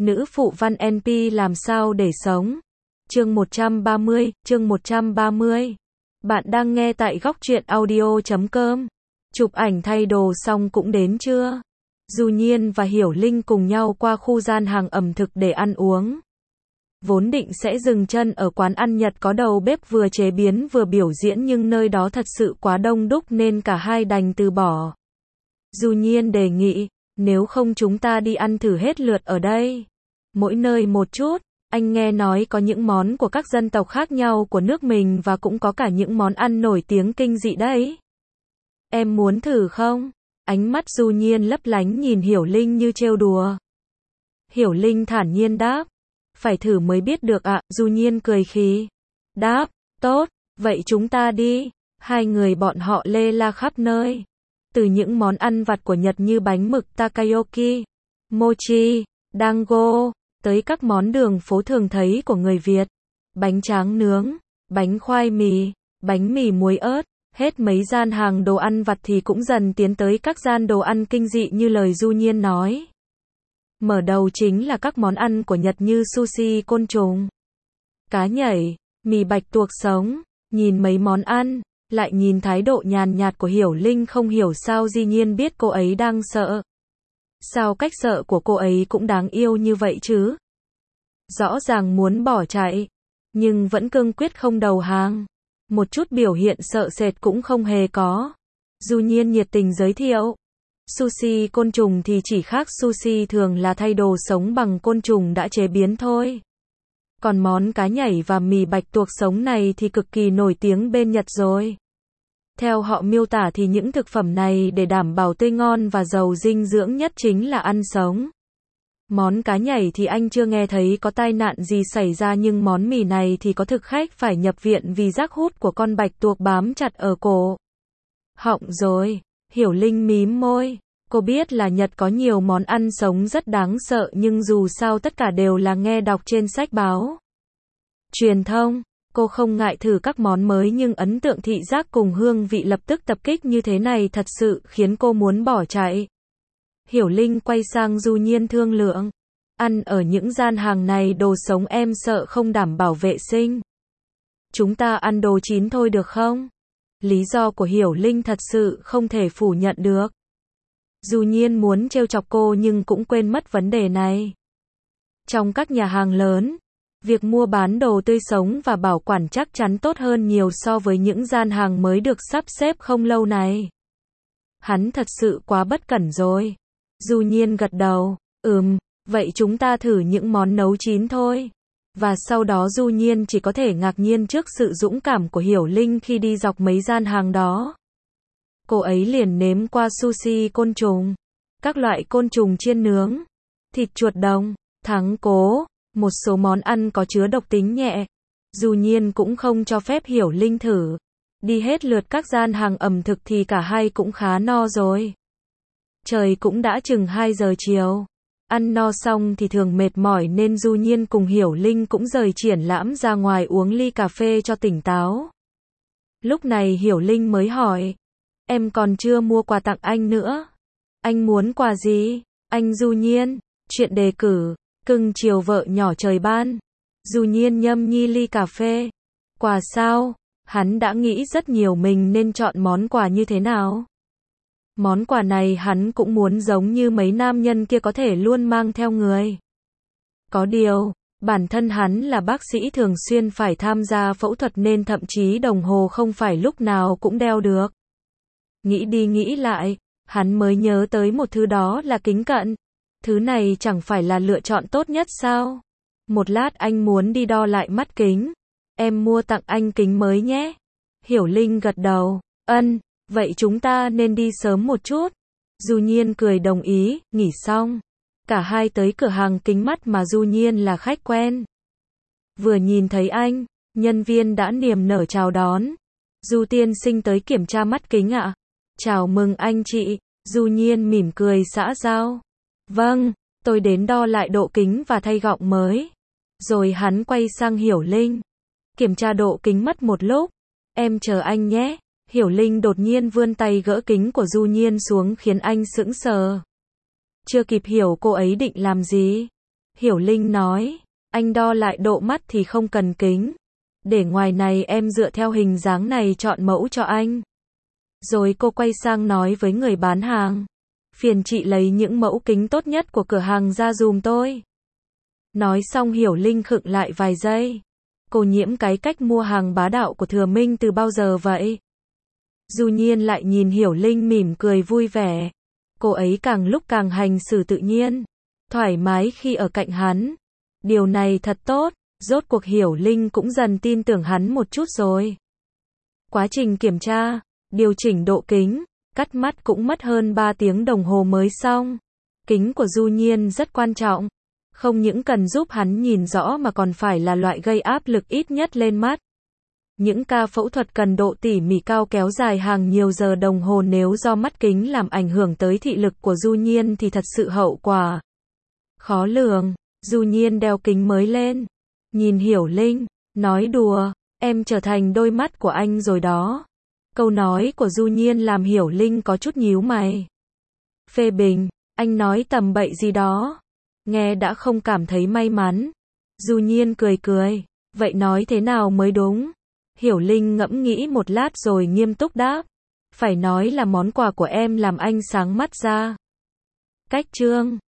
Nữ phụ văn NP làm sao để sống. Chương 130. Bạn đang nghe tại góc truyện audio.com. Chụp ảnh thay đồ xong cũng đến chưa? Du Nhiên và Hiểu Linh cùng nhau qua khu gian hàng ẩm thực để ăn uống. Vốn định sẽ dừng chân ở quán ăn Nhật có đầu bếp vừa chế biến vừa biểu diễn nhưng nơi đó thật sự quá đông đúc nên cả hai đành từ bỏ. Du Nhiên đề nghị, nếu không chúng ta đi ăn thử hết lượt ở đây. Mỗi nơi một chút, anh nghe nói có những món của các dân tộc khác nhau của nước mình và cũng có cả những món ăn nổi tiếng kinh dị đấy. Em muốn thử không? Ánh mắt Du Nhiên lấp lánh nhìn Hiểu Linh như trêu đùa. Hiểu Linh thản nhiên đáp. Phải thử mới biết được ạ, Du Nhiên cười khí. Đáp, tốt, vậy chúng ta đi. Hai người bọn họ lê la khắp nơi. Từ những món ăn vặt của Nhật như bánh mực takoyaki, mochi, dango, tới các món đường phố thường thấy của người Việt. Bánh tráng nướng, bánh khoai mì, bánh mì muối ớt. Hết mấy gian hàng đồ ăn vặt thì cũng dần tiến tới các gian đồ ăn kinh dị như lời Du Nhiên nói. Mở đầu chính là các món ăn của Nhật như sushi côn trùng, cá nhảy, mì bạch tuộc sống. Nhìn mấy món ăn, lại nhìn thái độ nhàn nhạt của Hiểu Linh không hiểu sao Du Nhiên biết cô ấy đang sợ. Sao cách sợ của cô ấy cũng đáng yêu như vậy chứ? Rõ ràng muốn bỏ chạy, nhưng vẫn cương quyết không đầu hàng. Một chút biểu hiện sợ sệt cũng không hề có. Du Nhiên nhiệt tình giới thiệu. Sushi côn trùng thì chỉ khác sushi thường là thay đồ sống bằng côn trùng đã chế biến thôi. Còn món cá nhảy và mì bạch tuộc sống này thì cực kỳ nổi tiếng bên Nhật rồi. Theo họ miêu tả thì những thực phẩm này để đảm bảo tươi ngon và giàu dinh dưỡng nhất chính là ăn sống. Món cá nhảy thì anh chưa nghe thấy có tai nạn gì xảy ra nhưng món mì này thì có thực khách phải nhập viện vì rác hút của con bạch tuộc bám chặt ở cổ họng rồi. Hiểu Linh mím môi. Cô biết là Nhật có nhiều món ăn sống rất đáng sợ nhưng dù sao tất cả đều là nghe đọc trên sách báo truyền thông. Cô không ngại thử các món mới nhưng ấn tượng thị giác cùng hương vị lập tức tập kích như thế này thật sự khiến cô muốn bỏ chạy. Hiểu Linh quay sang Du Nhiên thương lượng. Ăn ở những gian hàng này đồ sống em sợ không đảm bảo vệ sinh. Chúng ta ăn đồ chín thôi được không? Lý do của Hiểu Linh thật sự không thể phủ nhận được. Du Nhiên muốn trêu chọc cô nhưng cũng quên mất vấn đề này. Trong các nhà hàng lớn, việc mua bán đồ tươi sống và bảo quản chắc chắn tốt hơn nhiều so với những gian hàng mới được sắp xếp không lâu này. Hắn thật sự quá bất cẩn rồi. Du Nhiên gật đầu. Vậy chúng ta thử những món nấu chín thôi. Và sau đó Du Nhiên chỉ có thể ngạc nhiên trước sự dũng cảm của Hiểu Linh khi đi dọc mấy gian hàng đó. Cô ấy liền nếm qua sushi côn trùng, các loại côn trùng chiên nướng, thịt chuột đồng, thắng cố, một số món ăn có chứa độc tính nhẹ. Du Nhiên cũng không cho phép Hiểu Linh thử. Đi hết lượt các gian hàng ẩm thực thì cả hai cũng khá no rồi. Trời cũng đã chừng 2 giờ chiều. Ăn no xong thì thường mệt mỏi nên Du Nhiên cùng Hiểu Linh cũng rời triển lãm ra ngoài uống ly cà phê cho tỉnh táo. Lúc này Hiểu Linh mới hỏi. Em còn chưa mua quà tặng anh nữa. Anh muốn quà gì? Anh Du Nhiên. Chuyện đề cử. Cưng chiều vợ nhỏ trời ban. Du Nhiên nhâm nhi ly cà phê. Quà sao? Hắn đã nghĩ rất nhiều mình nên chọn món quà như thế nào. Món quà này hắn cũng muốn giống như mấy nam nhân kia có thể luôn mang theo người. Có điều, bản thân hắn là bác sĩ thường xuyên phải tham gia phẫu thuật nên thậm chí đồng hồ không phải lúc nào cũng đeo được. Nghĩ đi nghĩ lại, hắn mới nhớ tới một thứ đó là kính cận. Thứ này chẳng phải là lựa chọn tốt nhất sao? Một lát anh muốn đi đo lại mắt kính. Em mua tặng anh kính mới nhé. Hiểu Linh gật đầu. Vậy chúng ta nên đi sớm một chút. Du Nhiên cười đồng ý, nghỉ xong. Cả hai tới cửa hàng kính mắt mà Du Nhiên là khách quen. Vừa nhìn thấy anh, nhân viên đã niềm nở chào đón. Du tiên sinh tới kiểm tra mắt kính ạ. Chào mừng anh chị. Du Nhiên mỉm cười xã giao. Vâng, tôi đến đo lại độ kính và thay gọng mới. Rồi hắn quay sang Hiểu Linh. Kiểm tra độ kính mất một lúc. Em chờ anh nhé. Hiểu Linh đột nhiên vươn tay gỡ kính của Du Nhiên xuống khiến anh sững sờ. Chưa kịp hiểu cô ấy định làm gì, Hiểu Linh nói, anh đo lại độ mắt thì không cần kính. Để ngoài này em dựa theo hình dáng này chọn mẫu cho anh. Rồi cô quay sang nói với người bán hàng. Phiền chị lấy những mẫu kính tốt nhất của cửa hàng ra dùm tôi. Nói xong Hiểu Linh khựng lại vài giây. Cô Nhiễm, cái cách mua hàng bá đạo của Thừa Minh từ bao giờ vậy? Du Nhiên lại nhìn Hiểu Linh mỉm cười vui vẻ. Cô ấy càng lúc càng hành xử tự nhiên, thoải mái khi ở cạnh hắn. Điều này thật tốt, rốt cuộc Hiểu Linh cũng dần tin tưởng hắn một chút rồi. Quá trình kiểm tra, điều chỉnh độ kính, cắt mắt cũng mất hơn 3 tiếng đồng hồ mới xong. Kính của Du Nhiên rất quan trọng, không những cần giúp hắn nhìn rõ mà còn phải là loại gây áp lực ít nhất lên mắt. Những ca phẫu thuật cần độ tỉ mỉ cao kéo dài hàng nhiều giờ đồng hồ, nếu do mắt kính làm ảnh hưởng tới thị lực của Du Nhiên thì thật sự hậu quả khó lường. Du Nhiên đeo kính mới lên, nhìn Hiểu Linh, nói đùa, em trở thành đôi mắt của anh rồi đó. Câu nói của Du Nhiên làm Hiểu Linh có chút nhíu mày. Phê bình, anh nói tầm bậy gì đó, nghe đã không cảm thấy may mắn. Du Nhiên cười cười, vậy nói thế nào mới đúng? Hiểu Linh ngẫm nghĩ một lát rồi nghiêm túc đáp, phải nói là món quà của em làm anh sáng mắt ra. Cách chương